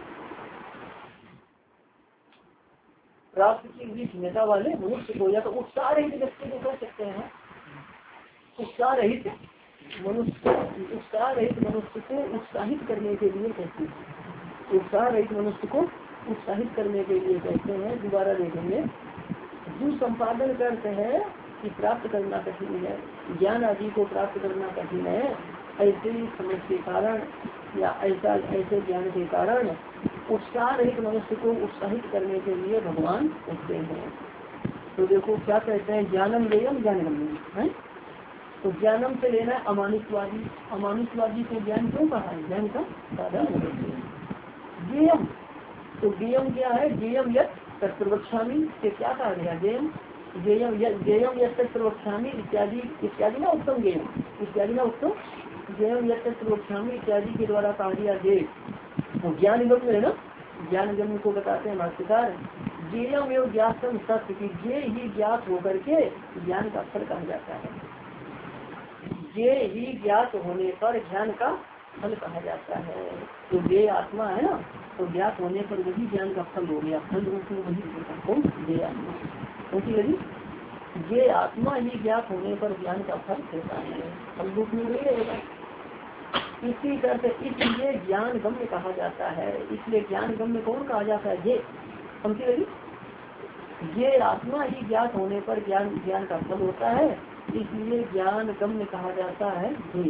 Speaker 1: प्राप्त की हुई खिन्नता वाले मनुष्य को या तो उत्साह रहित व्यक्ति को कह सकते हैं। उत्साह रहित मनुष्य उत्साह रहित मनुष्य को उत्साहित करने के लिए कहते हैं। उत्साह रहित मनुष्य को उत्साहित करने के लिए कहते हैं। दोबारा देखेंगे, जो संपादन करते हैं कि प्राप्त करना कठिन है, ज्ञान आदि को प्राप्त करना कठिन है। ऐसे समझ के कारण या ऐसा ऐसे ज्ञान के कारण उत्साह रहित मनुष्य को उत्साहित करने के लिए भगवान कहते हैं। तो देखो क्या कहते हैं, ज्ञानम लेयम ज्ञानम है। तो ज्ञानम से लेना अमानुषवादी, अमानुषवादी को ज्ञान क्यों कहा है, ज्ञान का साधन होने से। गेयम, तो गेयम क्या है? गेयम यत् तत्प्रवक्ष्यामि से क्या कहा गया? गेयम गेयम गेयम यत् तत्प्रवक्ष्यामि इत्यादि इत्यादि ना उत्तम गेयम इत्यादि ना उत्तम गेयम यत् तत्प्रवक्ष्यामि इत्यादि के द्वारा कहा गया गे ज्ञान गम्य है ना। ज्ञान गम्य को बताते हैं भाष्यकार गेयम एवं ज्ञातम सत्य की ये ही ज्ञात होकर के ज्ञान का फल कहा जाता है। ये ही ज्ञात होने पर ज्ञान का फल कहा जाता है। तो ये आत्मा है ना, तो ज्ञात होने पर वही ज्ञान का फल हो गया। फल रूप में वही कौन ये आत्मा क्योंकि यदि ये आत्मा ही ज्ञात होने पर ज्ञान का फल देता है, फल रूप में वही रहेगा। इसी तरह से इसलिए ज्ञान गम्य कहा जाता है। इसलिए ज्ञान गम्य कौन कहा जाता है? ये समझी लगी। ये आत्मा ही ज्ञात होने पर ज्ञान ज्ञान का फल होता है, इसलिए ज्ञान गम्य कहा जाता है ये।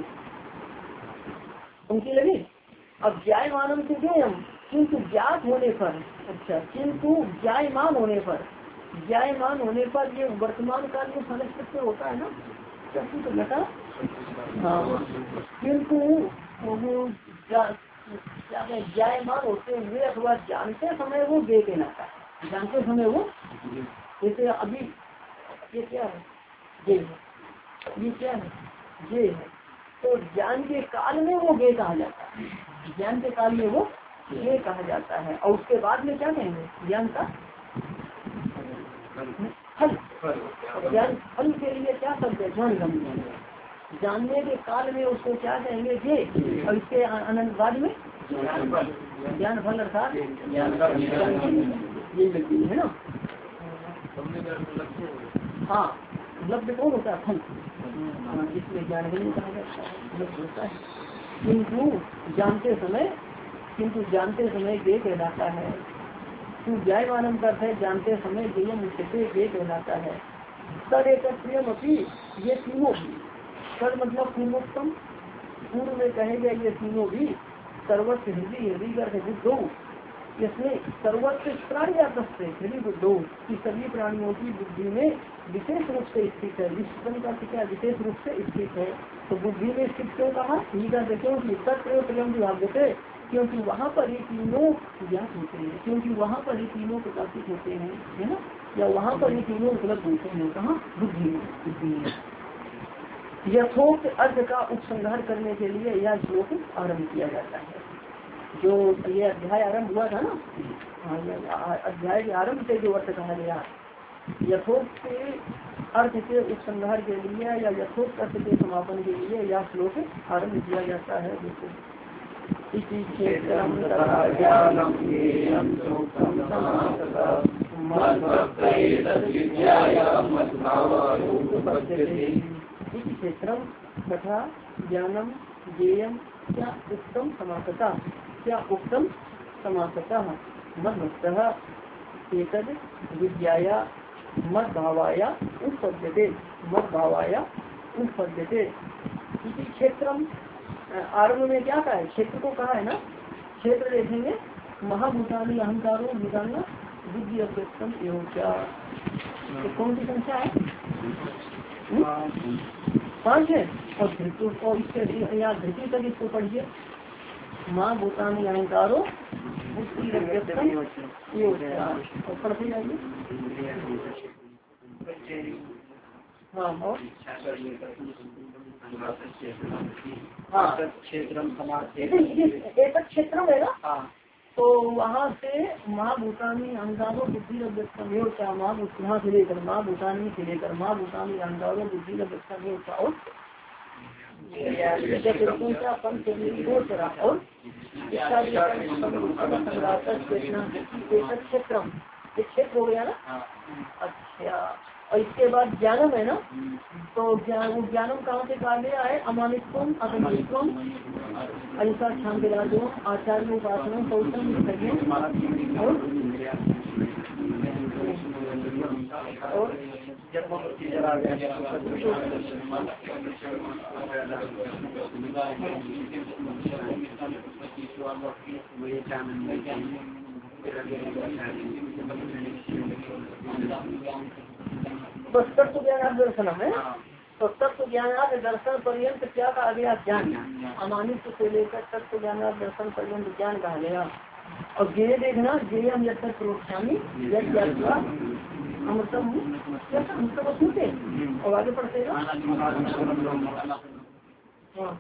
Speaker 1: समझी लगी। अब ज्ञायमानम से ज्ञेयम, किंतु ज्ञात होने पर, अच्छा किंतु ज्ञायमान होने पर, ज्ञायमान होने पर ये वर्तमान काल में समझ होता है ना, क्योंकि तो घटा हाँ, किंतु वो ज्ञायमान होते हुए अथवा जानते समय वो गे कहलाता है। जानते समय वो, जैसे अभी ये क्या है? ये है, ये क्या है? ये है। तो ज्ञान के काल में वो गे कहा जाता है। ज्ञान के काल में वो ये कहा जाता है। और उसके बाद में क्या कहेंगे? ज्ञान का फल। ज्ञान फल के लिए क्या शब्द है? ज्ञान गम्य। जानने के काल में उसको क्या कहेंगे? ये। और इसके अनंत बाद में ज्ञान फल अर्थात ये मिलती है ना। हाँ, उपलब्ध कौन होता है? फल। इसमें ज्ञान गम्य कहा जाता है, उपलब्ध होता है। किंतु जानते समय, किंतु जानते समय ये कहलाता है। तू ज्ञायमानम का है जानते समय गेयम उच्चते ये कहलाता है। सर एक प्रियम अपनी, ये तीनों भी, सर मतलब पूर्वोत्तम, पूर्व में कहे गए ये तीनों भी सर्वस्व हृदय हृदय कर बुद्धो, इसमें सर्वस्व प्राणी से हृदय बुद्धो की सभी प्राणियों की बुद्धि में विशेष रूप से स्थित है। विश्व का क्या विशेष रूप से स्थित है? तो बुद्धि में स्थित क्यों कहा? क्योंकि सत्य प्रियम विभाग थे, क्योंकि वहाँ पर ही तीनों ज्ञात होते हैं, क्योंकि वहाँ पर ही तीनों प्रकाशित होते हैं, है ना, या वहाँ पर ही तीनों उपलब्ध होते हैं। कहाँ? बुद्धि में। बुद्धि में यथोक्त अर्थ का उपसंहार करने के लिए यह श्लोक आरम्भ किया जाता है। जो ये अध्याय आरम्भ हुआ था ना, अध्याय के आरम्भ से जो अर्थ कहा गया, यथोक्त अर्थ के उपसंहार के लिए या यथोक्त अर्थ के समापन के लिए यह श्लोक आरम्भ किया जाता है। इसी क्षेत्रम तथा ज्ञानम ज्ञेयम क्या उत्तम समासता, क्या उत्तम समासता मद्भक्तः एतद् विद्याया मद्भावाया उत्पद्यते, मद्भावाया उत्पद्यते। इसी क्षेत्रम आरंभ में क्या कहा है? क्षेत्र को कहा है ना। क्षेत्र देखेंगे महाभूतानी अहंकारो भूताना बुद्धि अव्यक्तम एवं क्या, कौन सी संख्या है? पांच है। और धृतु और इसके यहाँ धृति तक इसको पढ़िए। माँ भूतानी अहंकारो बुद्धि अव्यक्तम एवं क्या, और पढ़ते जाइए। हाँ और हाँ क्षेत्रम एक क्षेत्रम है ना। तो वहाँ से महाभूतानी अहंकारो बुद्धि अव्यक्तम एवं क्या, वहाँ से लेकर महाभूतानी से लेकर महाभूतानी अहंकारो बुद्धि अव्यक्तम एवं क्या, और क्षेत्रम एक क्षेत्र हो गया ना। अच्छा, और इसके बाद ज्ञानम है ना। तो ज्ञान वो ज्ञानम कहाँ से कहा गया है? अमानित्वम अगमित्वम अहिंसा क्षांतिराजो आचार्य उपासना कौशल और बस तत्व ज्ञान दर्शन है। तो तत्व ज्ञान दर्शन पर्यंत क्या कहा गया? ज्ञान। अमानित्व से लेकर तत्व ज्ञान दर्शन पर्यंत ज्ञान कहा गया। और गे देखना गेयम यद प्रोक्षामी अमृतम अमृतम सुनते और आगे पढ़ते हाँ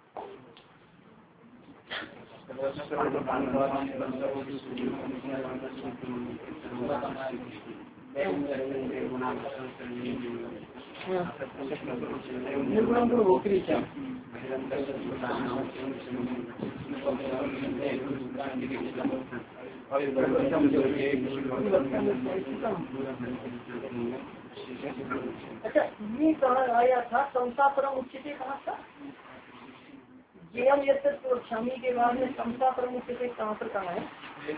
Speaker 1: अच्छा ये कहा आया था समता परम उच्चते कहाँ था स्वामी के बाद में समता परम उच्चते कहाँ पर कहा है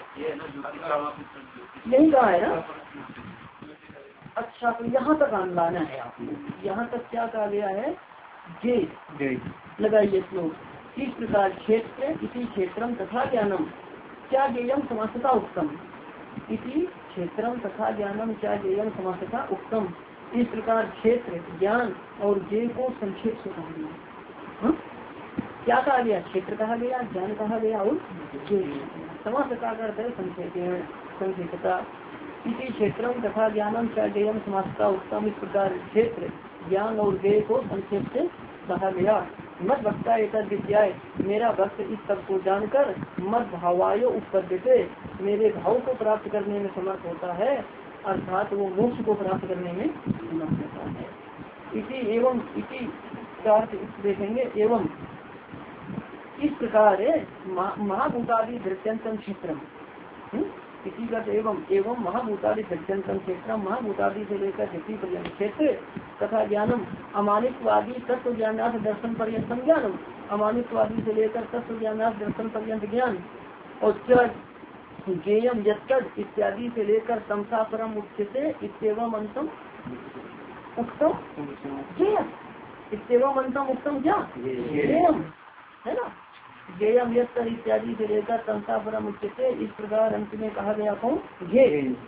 Speaker 1: यही कहा है ना। अच्छा तो यहाँ तक आन लाना है आपको। यहाँ तक क्या कहा गया है जे लगाइए श्लोक इस प्रकार क्षेत्र इसी क्षेत्रम तथा ज्ञानम क्या ज्ञेयम समासता उत्तम इसी क्षेत्रम तथा ज्ञानम क्या ज्ञेयम समासता उत्तम। इस प्रकार क्षेत्र ज्ञान और ज्ञ को संक्षेप से कहा गया। क्या कहा गया क्षेत्र कहा गया ज्ञान कहा गया और समासता करते संक्षेप संक्षेपता इसी क्षेत्रम तथा ज्ञानम क्या ज्ञेयम समासता उत्तम। इस प्रकार क्षेत्र ज्ञान और ज्ञ को संक्षेप से कहा गया। मत भक्ता एक विद्याय मेरा भक्त इस सब को जानकर मत भावायो उत्पद्यते मेरे भाव को प्राप्त करने में समर्थ होता है अर्थात वो मोक्ष को प्राप्त करने में समर्थ होता है। इसी एवं इसी का देखेंगे एवं इस प्रकार महाभूतादि दृश्यंतम क्षेत्रम इसी का एवं एवं महाभूतादि दृश्यंतम क्षेत्रम महाभूतादि से लेकर धरती पर्यंत क्षेत्र तथा ज्ञानम अमानित्वादी तत्व ज्ञानार्थ दर्शन पर्यंतम ज्ञानम अमानित्वादी से लेकर तत्व ज्ञानार्थ दर्शन पर्यंत ज्ञान और ज्ञेयम यत्तद इत्यादि से लेकर तमसा परम उच्चते इत्येवम अंतम उत्तम ज्ञेयम इत्येवम अंतम उत्तम क्या ज्ञेयम है ना। ज्ञेयम यत्तद इत्यादि से लेकर तमसा परम उच्चते इस प्रकार अंत में कहा गया कौन ये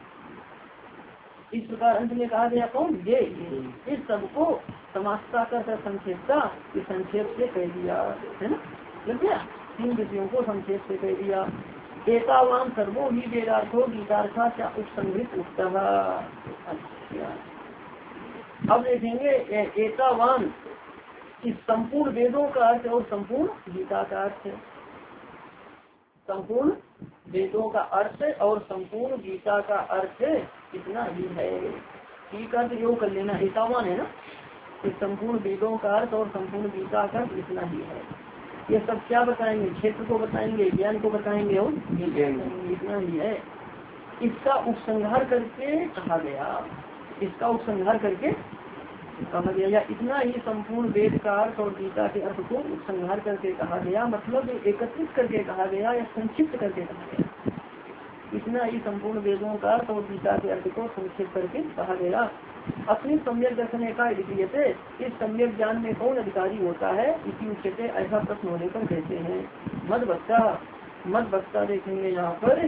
Speaker 1: इस प्रकार अंत में कहा गया कौन ये इस सबको समासता कर संक्षेपता इस संक्षेप से कह दिया है ना। लग गया तीन विषयों को संक्षेप से कह दिया। एतावान सर्वो ही वेदार्थो गीतार्था क्या उपसंहृत उत्तम। अच्छा अब देखेंगे एतावान इस संपूर्ण वेदों का अर्थ और संपूर्ण गीता का अर्थ संपूर्ण वेदों का अर्थ और संपूर्ण गीता का अर्थ इतना ही है। ठीक अर्थ योग कर लेना एतावान है ना। इस संपूर्ण वेदों का अर्थ और संपूर्ण गीता का अर्थ इतना ही है। ये सब क्या बताएंगे क्षेत्र को बताएंगे ज्ञान को बताएंगे और इतना ही है। इसका उपसंहार करके कहा गया इसका उपसंहार करके कहा गया या इतना ही संपूर्ण वेद का अर्थ और गीता के अर्थ को उपसंहार करके कहा गया मतलब एकत्रित करके कहा गया या संक्षिप्त करके कहा गया। इतना ही संपूर्ण वेदों का अर्थ और गीता के अर्थ को संक्षिप्त करके कहा गया। अपनी सम्यक दर्शन का थे इस सम्यक ज्ञान में कौन अधिकारी होता है इसी उच्चते ऐसा प्रश्न होने पर कहते हैं। मद भक्ता मद भक्ता देखेंगे यहाँ पर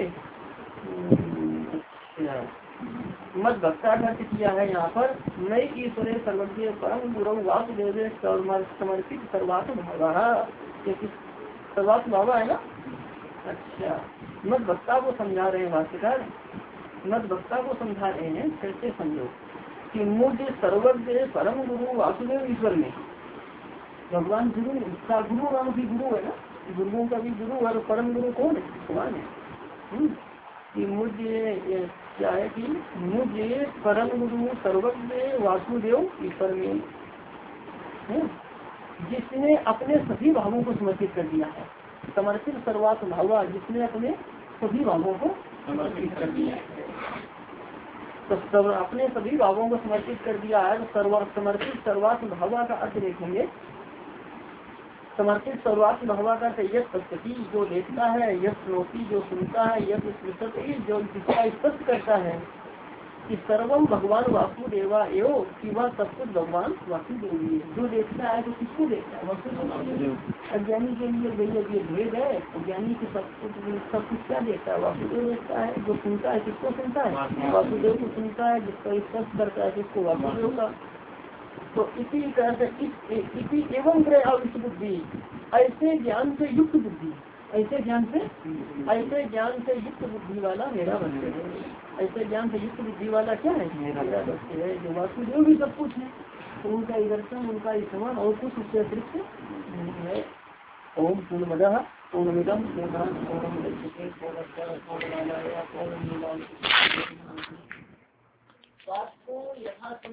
Speaker 1: मद भक्ता का किया है यहाँ पर नई ईश्वर सर्वज्ञ परम गुरु वासुदेव समर्पित सर्वात्म भावा सर्वात्म भावा है ना। अच्छा मद भक्ता को समझा रहे हैं भाष्यकार मद भक्ता को समझा रहे हैं कैसे समझो कि मुझे सर्वज्ञ परम गुरु वासुदेव ईश्वर में भगवान गुरु का गुरु नाम भी गुरु है ना। गुरुओं का भी गुरु और परम गुरु कौन है भगवान है। कि मुझे क्या है कि मुझे परम गुरु सर्वज्ञ वासुदेव ईश्वर में जिसने अपने सभी भावों को समर्पित कर दिया है। समर्पित सर्वात्म भावा जिसने अपने सभी भावों को समर्पित कर दिया है। तो सब अपने सभी भावों को समर्पित कर दिया है तो सर्व समर्पित सर्वात्म भावा का अर्थ देखेंगे। समर्पित सर्वात्म भगवा का यश पश्यति जो देखता है यश श्रोति जो सुनता है यश स्मृति जो जिसका स्पष्ट करता है कि सर्वम भगवान वासुदेवा एवं कि वह सब कुछ भगवान वासुदेव है। जो देखता है तो किसको देखता है वासुदेव। अज्ञानी के लिए भैया ये भेद है। ज्ञानी की सब कुछ सब कुछ क्या देखता है वासुदेव देखता है। जो सुनता है किसको सुनता है वासुदेव को सुनता है। जिसका स्पष्ट करता है किसको वासुदेव का। तो इसी तरह से इस इसी एवं ग्रह और इस बुद्धि ऐसे ज्ञान से युक्त बुद्धि ऐसे ज्ञान से ऐसे ज्ञान से युक्त बुद्धि वाला मेरा भक्त है। ऐसे ज्ञान से युक्त बुद्धि वाला क्या है, मेरा भक्त है। जो वासुदेव भी सब कुछ है, तो उनका दर्शन उनका समान और कुछ उससे अतिरिक्त नहीं है। ओम पूर्णमदः पूर्णमिदं पूर्णात् पूर्णमुदच्यते पूर्णस्य पूर्णमादाय पूर्णमेवावशिष्यते।